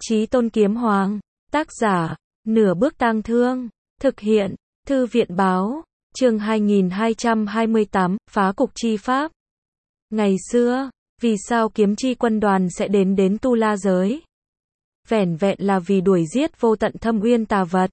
Chí Tôn Kiếm Hoàng. Tác giả, Nửa Bước Tang Thương. Thực hiện, Thư viện Báo. Chương 2228, Phá Cục Chi Pháp. Ngày xưa, vì sao kiếm chi quân đoàn sẽ đến Tu La giới? Vẻn vẹn là vì đuổi giết vô tận thâm uyên tà vật.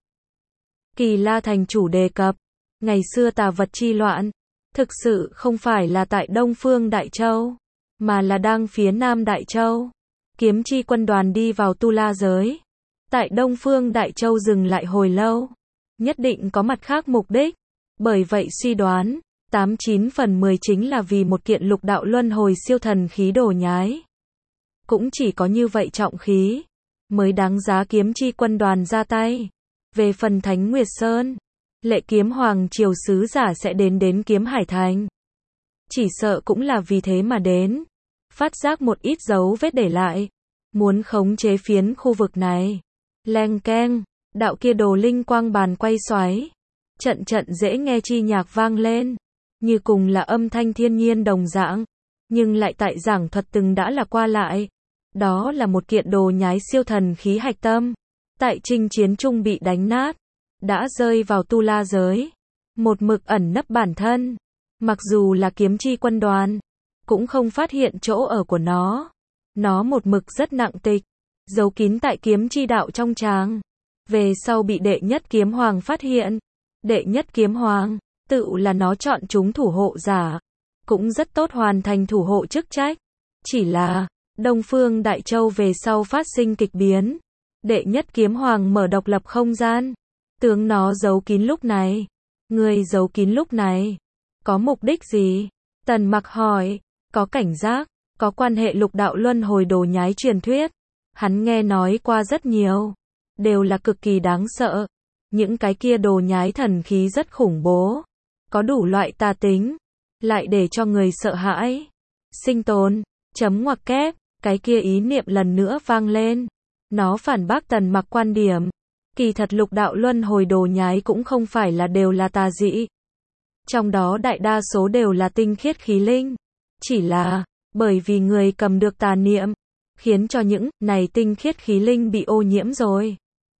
Kỳ La thành chủ đề cập, ngày xưa tà vật chi loạn, thực sự không phải là tại Đông Phương Đại Châu, mà là đang phía Nam Đại Châu. Kiếm chi quân đoàn đi vào Tu La giới, tại Đông Phương Đại Châu dừng lại hồi lâu, nhất định có mặt khác mục đích. Bởi vậy suy đoán, 89 phần 10 chính là vì một kiện lục đạo luân hồi siêu thần khí đồ nhái. Cũng chỉ có như vậy trọng khí, mới đáng giá kiếm chi quân đoàn ra tay. Về phần Thánh Nguyệt Sơn, Lệ Kiếm Hoàng triều sứ giả sẽ đến Kiếm Hải Thành. Chỉ sợ cũng là vì thế mà đến. Phát giác một ít dấu vết để lại, muốn khống chế phiến khu vực này. Leng keng, đạo kia đồ linh quang bàn quay xoáy. Trận trận dễ nghe chi nhạc vang lên, như cùng là âm thanh thiên nhiên đồng dạng, nhưng lại tại giảng thuật từng đã là qua lại. Đó là một kiện đồ nhái siêu thần khí hạch tâm, tại chinh chiến trung bị đánh nát, đã rơi vào Tu La giới, một mực ẩn nấp bản thân. Mặc dù là kiếm chi quân đoàn, cũng không phát hiện chỗ ở của nó. Nó một mực rất nặng tịch, giấu kín tại kiếm chi đạo trong tràng. Về sau bị đệ nhất kiếm hoàng phát hiện. Đệ nhất kiếm hoàng, tự là nó chọn chúng thủ hộ giả, cũng rất tốt hoàn thành thủ hộ chức trách. Chỉ là, Đông Phương Đại Châu về sau phát sinh kịch biến. Đệ nhất kiếm hoàng mở độc lập không gian, tướng nó giấu kín lúc này. Người giấu kín lúc này, có mục đích gì? Tần Mặc hỏi. Có cảnh giác, có quan hệ lục đạo luân hồi đồ nhái truyền thuyết. Hắn nghe nói qua rất nhiều, đều là cực kỳ đáng sợ. Những cái kia đồ nhái thần khí rất khủng bố, có đủ loại tà tính, lại để cho người sợ hãi. Sinh tồn, chấm ngoặc kép, cái kia ý niệm lần nữa vang lên. Nó phản bác Tần Mặc quan điểm. Kỳ thật lục đạo luân hồi đồ nhái cũng không phải là đều là tà dị. Trong đó đại đa số đều là tinh khiết khí linh. Chỉ là, bởi vì người cầm được tà niệm, khiến cho những này tinh khiết khí linh bị ô nhiễm rồi.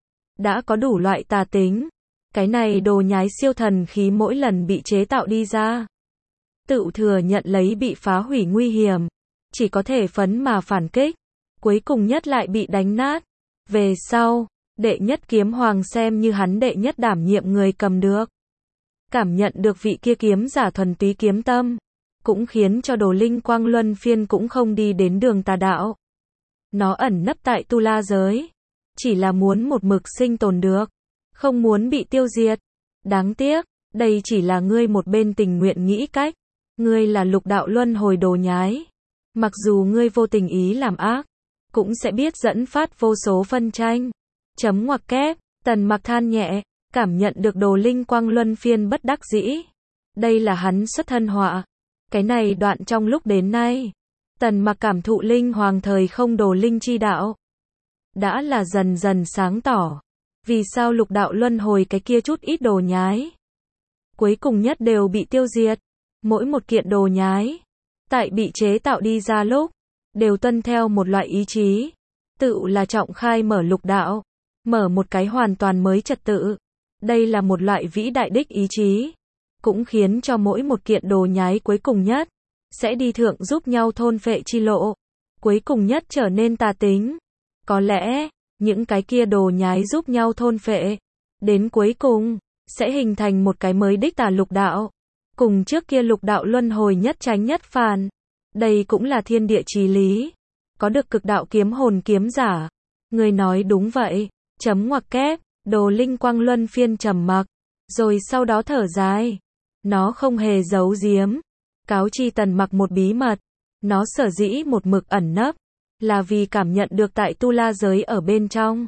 Đã có đủ loại tà tính. Cái này đồ nhái siêu thần khí mỗi lần bị chế tạo đi ra, tự thừa nhận lấy bị phá hủy nguy hiểm, chỉ có thể phấn mà phản kích, cuối cùng nhất lại bị đánh nát. Về sau, đệ nhất kiếm hoàng xem như hắn đệ nhất đảm nhiệm người cầm được. Cảm nhận được vị kia kiếm giả thuần túy kiếm tâm, cũng khiến cho đồ linh quang luân phiên cũng không đi đến đường tà đạo. Nó ẩn nấp tại Tu La giới, chỉ là muốn một mực sinh tồn được, không muốn bị tiêu diệt. Đáng tiếc, đây chỉ là ngươi một bên tình nguyện nghĩ cách. Ngươi là lục đạo luân hồi đồ nhái. Mặc dù ngươi vô tình ý làm ác, cũng sẽ biết dẫn phát vô số phân tranh. Chấm ngoặc kép, Tần Mặc than nhẹ, cảm nhận được đồ linh quang luân phiên bất đắc dĩ. Đây là hắn xuất thân họa. Cái này đoạn trong lúc đến nay, Tần Mặc cảm thụ linh hoàng thời không đồ linh chi đạo. Đã là dần dần sáng tỏ. Vì sao lục đạo luân hồi cái kia chút ít đồ nhái, cuối cùng nhất đều bị tiêu diệt. Mỗi một kiện đồ nhái, tại bị chế tạo đi ra lúc, đều tuân theo một loại ý chí. Tự là trọng khai mở lục đạo, mở một cái hoàn toàn mới trật tự. Đây là một loại vĩ đại đích ý chí, cũng khiến cho mỗi một kiện đồ nhái cuối cùng nhất, sẽ đi thượng giúp nhau thôn phệ chi lộ. Cuối cùng nhất trở nên tà tính. Có lẽ, những cái kia đồ nhái giúp nhau thôn phệ, đến cuối cùng, sẽ hình thành một cái mới đích tà lục đạo. Cùng trước kia lục đạo luân hồi nhất tránh nhất phản. Đây cũng là thiên địa chí lý. Có được cực đạo kiếm hồn kiếm giả. Người nói đúng vậy. Chấm ngoặc kép, đồ linh quang luân phiên trầm mặc. Rồi sau đó thở dài. Nó không hề giấu giếm. Cáo chi Tần Mặc một bí mật. Nó sở dĩ một mực ẩn nấp, là vì cảm nhận được tại Tu La giới ở bên trong,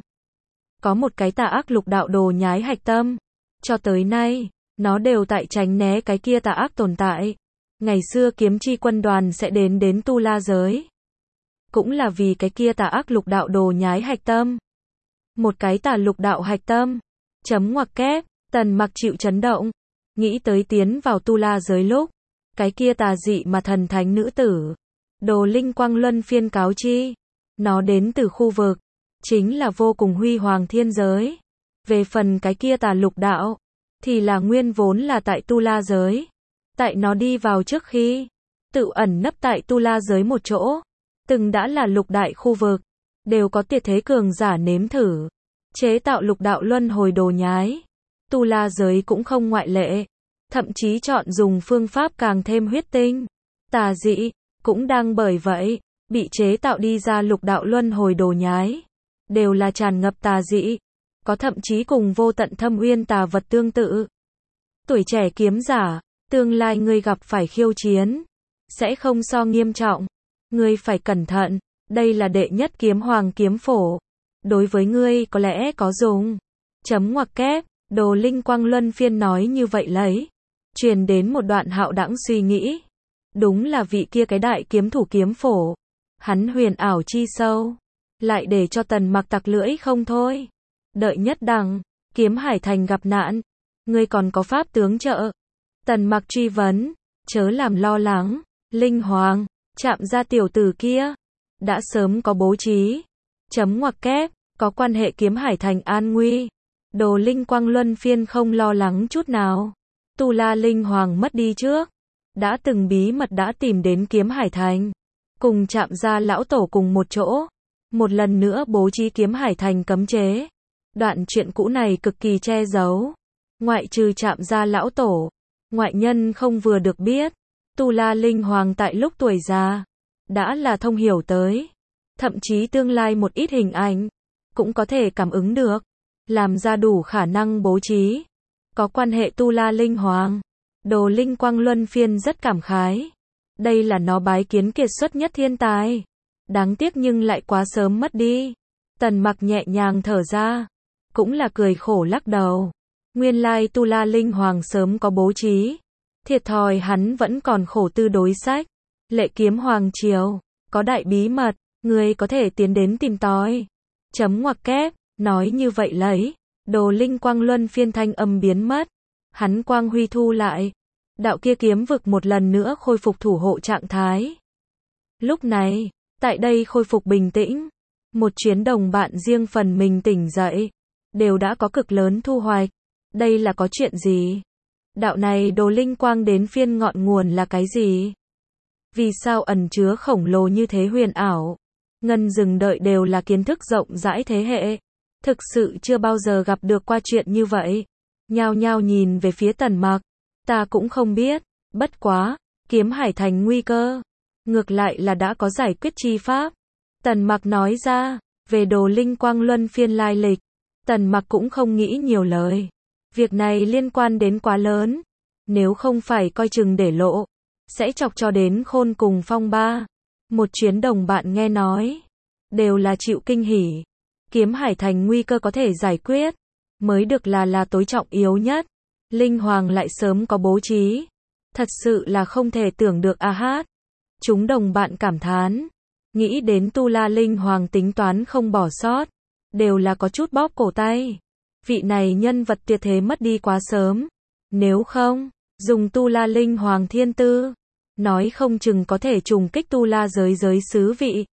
có một cái tà ác lục đạo đồ nhái hạch tâm. Cho tới nay, nó đều tại tránh né cái kia tà ác tồn tại. Ngày xưa kiếm chi quân đoàn sẽ đến Tu La giới, cũng là vì cái kia tà ác lục đạo đồ nhái hạch tâm. Một cái tà lục đạo hạch tâm. Chấm ngoặc kép, Tần Mặc chịu chấn động. Nghĩ tới tiến vào Tu La giới lúc, cái kia tà dị mà thần thánh nữ tử, đồ linh quang luân phiên cáo chi. Nó đến từ khu vực chính là vô cùng huy hoàng thiên giới. Về phần cái kia tà lục đạo, thì là nguyên vốn là tại Tu La giới. Tại nó đi vào trước khi, tự ẩn nấp tại Tu La giới một chỗ, từng đã là lục đại khu vực, đều có tuyệt thế cường giả nếm thử, chế tạo lục đạo luân hồi đồ nhái. Tu La giới cũng không ngoại lệ, thậm chí chọn dùng phương pháp càng thêm huyết tinh, tà dị, cũng đang bởi vậy, bị chế tạo đi ra lục đạo luân hồi đồ nhái, đều là tràn ngập tà dị, có thậm chí cùng vô tận thâm uyên tà vật tương tự. Tuổi trẻ kiếm giả, tương lai ngươi gặp phải khiêu chiến, sẽ không so nghiêm trọng, ngươi phải cẩn thận, đây là đệ nhất kiếm hoàng kiếm phổ, đối với ngươi có lẽ có dùng. Chấm ngoặc kép, Đồ Linh Quang Luân Phiên nói như vậy lấy, truyền đến một đoạn hạo đãng suy nghĩ. Đúng là vị kia cái đại kiếm thủ kiếm phổ, hắn huyền ảo chi sâu, lại để cho Tần Mặc tặc lưỡi không thôi. Đợi nhất đẳng, Kiếm Hải Thành gặp nạn, ngươi còn có pháp tướng trợ. Tần Mặc truy vấn, chớ làm lo lắng, Linh Hoàng, chạm ra tiểu tử kia, đã sớm có bố trí. Chấm ngoặc kép, có quan hệ Kiếm Hải Thành an nguy. Đồ Linh Quang Luân Phiên không lo lắng chút nào. Tu La Linh Hoàng mất đi trước, đã từng bí mật đã tìm đến Kiếm Hải Thành, cùng chạm ra lão tổ cùng một chỗ, một lần nữa bố trí Kiếm Hải Thành cấm chế. Đoạn chuyện cũ này cực kỳ che giấu, ngoại trừ chạm ra lão tổ, ngoại nhân không vừa được biết. Tu La Linh Hoàng tại lúc tuổi già, đã là thông hiểu tới, thậm chí tương lai một ít hình ảnh, cũng có thể cảm ứng được, làm ra đủ khả năng bố trí. Có quan hệ Tu La Linh Hoàng, Đồ Linh Quang Luân Phiên rất cảm khái. Đây là nó bái kiến kiệt xuất nhất thiên tài. Đáng tiếc nhưng lại quá sớm mất đi. Tần Mặc nhẹ nhàng thở ra, cũng là cười khổ lắc đầu. Nguyên lai Tu La Linh Hoàng sớm có bố trí, thiệt thòi hắn vẫn còn khổ tư đối sách. Lệ Kiếm Hoàng triều, có đại bí mật, người có thể tiến đến tìm tòi. Chấm ngoặc kép, nói như vậy lấy, Đồ Linh Quang Luân Phiên thanh âm biến mất. Hắn quang huy thu lại, đạo kia kiếm vực một lần nữa khôi phục thủ hộ trạng thái. Lúc này, tại đây khôi phục bình tĩnh, một chuyến đồng bạn riêng phần mình tỉnh dậy, đều đã có cực lớn thu hoạch. Đây là có chuyện gì? Đạo này Đồ Linh Quang đến phiên ngọn nguồn là cái gì? Vì sao ẩn chứa khổng lồ như thế huyền ảo? Ngân rừng đợi đều là kiến thức rộng rãi thế hệ, thực sự chưa bao giờ gặp được qua chuyện như vậy. Nhao nhao nhìn về phía Tần Mặc, ta cũng không biết, bất quá, Kiếm Hải Thành nguy cơ, ngược lại là đã có giải quyết chi pháp. Tần Mặc nói ra, về Đồ Linh Quang Luân Phiên lai lịch, Tần Mặc cũng không nghĩ nhiều lời. Việc này liên quan đến quá lớn, nếu không phải coi chừng để lộ, sẽ chọc cho đến khôn cùng phong ba. Một chuyến đồng bạn nghe nói, đều là chịu kinh hỉ. Kiếm Hải Thành nguy cơ có thể giải quyết, mới được là tối trọng yếu nhất. Linh Hoàng lại sớm có bố trí, thật sự là không thể tưởng được a hát. Chúng đồng bạn cảm thán, nghĩ đến Tu La Linh Hoàng tính toán không bỏ sót, đều là có chút bóp cổ tay. Vị này nhân vật tuyệt thế mất đi quá sớm, nếu không, dùng Tu La Linh Hoàng thiên tư, nói không chừng có thể trùng kích Tu La giới giới xứ vị.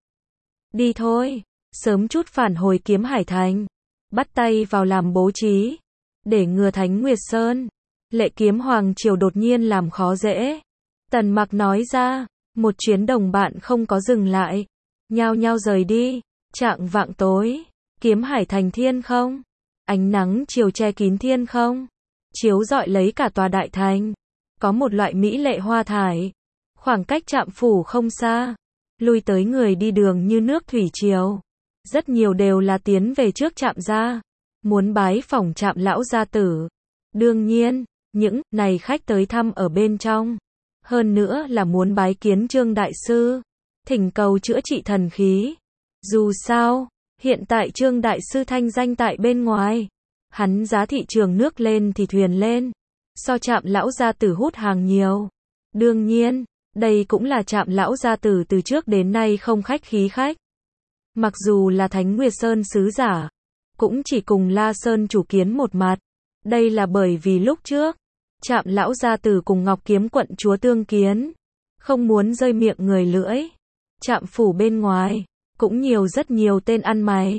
Đi thôi, sớm chút phản hồi Kiếm Hải Thành, bắt tay vào làm bố trí, để ngừa Thánh Nguyệt Sơn. Lệ Kiếm Hoàng triều đột nhiên làm khó dễ. Tần Mặc nói ra, một chuyến đồng bạn không có dừng lại, nhao nhao rời đi. Chạng vạng tối, Kiếm Hải Thành thiên không, ánh nắng chiều che kín thiên không, chiếu rọi lấy cả tòa đại thành. Có một loại mỹ lệ hoa thải, khoảng cách Trạm phủ không xa, lui tới người đi đường như nước thủy triều. Rất nhiều đều là tiến về trước Trạm gia, muốn bái phỏng Trạm lão gia tử. Đương nhiên, những này khách tới thăm ở bên trong, hơn nữa là muốn bái kiến Trương đại sư, thỉnh cầu chữa trị thần khí. Dù sao, hiện tại Trương đại sư thanh danh tại bên ngoài, hắn giá thị trường nước lên thì thuyền lên, so Trạm lão gia tử hút hàng nhiều. Đương nhiên, đây cũng là Trạm lão gia tử từ trước đến nay không khách khí khách. Mặc dù là Thánh Nguyệt Sơn sứ giả, cũng chỉ cùng La Sơn chủ kiến một mặt. Đây là bởi vì lúc trước, Trạm lão gia tử cùng Ngọc Kiếm quận chúa tương kiến, không muốn rơi miệng người lưỡi. Trạm phủ bên ngoài, cũng nhiều rất nhiều tên ăn mày,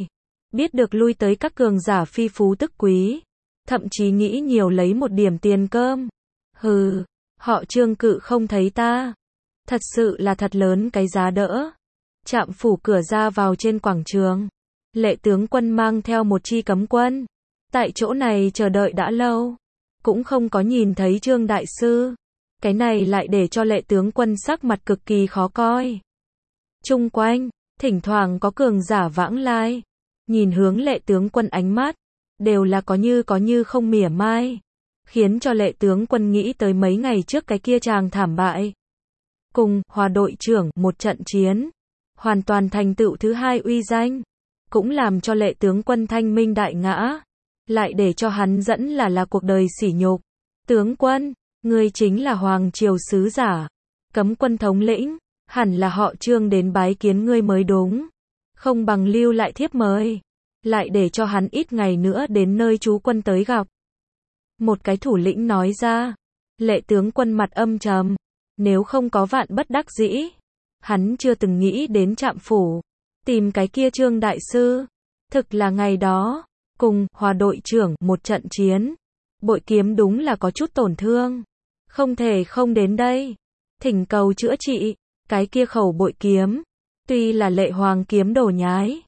biết được lui tới các cường giả phi phú tức quý, thậm chí nghĩ nhiều lấy một điểm tiền cơm. Hừ, họ Trương cự không thấy ta. Thật sự là thật lớn cái giá đỡ. Trạm phủ cửa ra vào trên quảng trường. Lệ tướng quân mang theo một chi cấm quân. Tại chỗ này chờ đợi đã lâu. Cũng không có nhìn thấy Trương đại sư. Cái này lại để cho lệ tướng quân sắc mặt cực kỳ khó coi. Chung quanh, thỉnh thoảng có cường giả vãng lai. Nhìn hướng lệ tướng quân ánh mắt. Đều là có như không mỉa mai. Khiến cho lệ tướng quân nghĩ tới mấy ngày trước cái kia chàng thảm bại. Cùng Hòa đội trưởng một trận chiến. Hoàn toàn thành tựu thứ hai uy danh. Cũng làm cho lệ tướng quân thanh minh đại ngã. Lại để cho hắn dẫn là cuộc đời sỉ nhục. Tướng quân, ngươi chính là Hoàng Triều sứ giả. Cấm quân thống lĩnh, hẳn là họ Trương đến bái kiến ngươi mới đúng. Không bằng lưu lại thiếp mời. Lại để cho hắn ít ngày nữa đến nơi trú quân tới gặp. Một cái thủ lĩnh nói ra. Lệ tướng quân mặt âm trầm. Nếu không có vạn bất đắc dĩ. Hắn chưa từng nghĩ đến Trạm phủ. Tìm cái kia Trương đại sư. Thực là ngày đó. Cùng Hòa đội trưởng một trận chiến. Bội kiếm đúng là có chút tổn thương. Không thể không đến đây. Thỉnh cầu chữa trị. Cái kia khẩu bội kiếm. Tuy là lệ hoàng kiếm đồ nhái.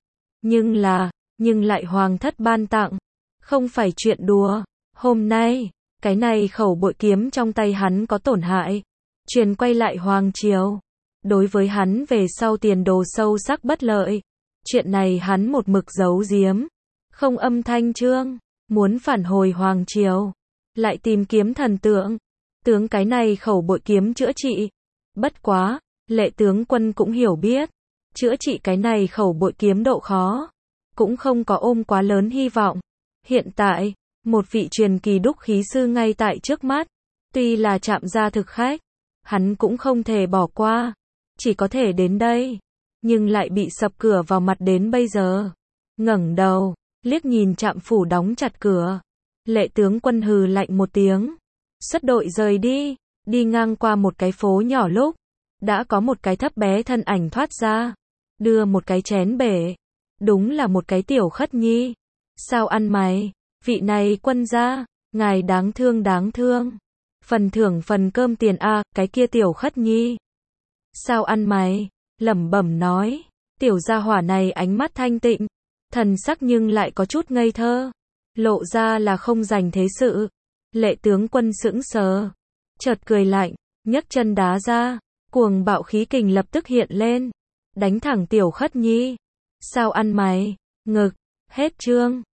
Nhưng lại hoàng thất ban tặng. Không phải chuyện đùa. Hôm nay, cái này khẩu bội kiếm trong tay hắn có tổn hại. Truyền quay lại Hoàng Triều. Đối với hắn về sau tiền đồ sâu sắc bất lợi. Chuyện này hắn một mực giấu giếm. Không âm thanh trương. Muốn phản hồi Hoàng Triều. Lại tìm kiếm thần tượng. Tướng cái này khẩu bội kiếm chữa trị. Bất quá, lệ tướng quân cũng hiểu biết. Chữa trị cái này khẩu bội kiếm độ khó. Cũng không có ôm quá lớn hy vọng. Hiện tại, một vị truyền kỳ đúc khí sư ngay tại trước mắt. Tuy là Trạm gia thực khách. Hắn cũng không thể bỏ qua. Chỉ có thể đến đây. Nhưng lại bị sập cửa vào mặt đến bây giờ. Ngẩng đầu, liếc nhìn Trạm phủ đóng chặt cửa. Lệ tướng quân hừ lạnh một tiếng. Xuất đội rời đi. Đi ngang qua một cái phố nhỏ lúc. Đã có một cái thấp bé thân ảnh thoát ra. Đưa một cái chén bể. Đúng là một cái tiểu khất nhi. Sao ăn mày? Vị này quân gia. Ngài đáng thương đáng thương. Phần thưởng phần cơm tiền a, cái kia tiểu khất nhi. Sao ăn mày? Lẩm bẩm nói. Tiểu gia hỏa này ánh mắt thanh tịnh. Thần sắc nhưng lại có chút ngây thơ. Lộ ra là không dành thế sự. Lệ tướng quân sững sờ. Chợt cười lạnh. Nhấc chân đá ra. Cuồng bạo khí kình lập tức hiện lên. Đánh thẳng tiểu khất nhi. Sao ăn mày? Ngực. Hết chương.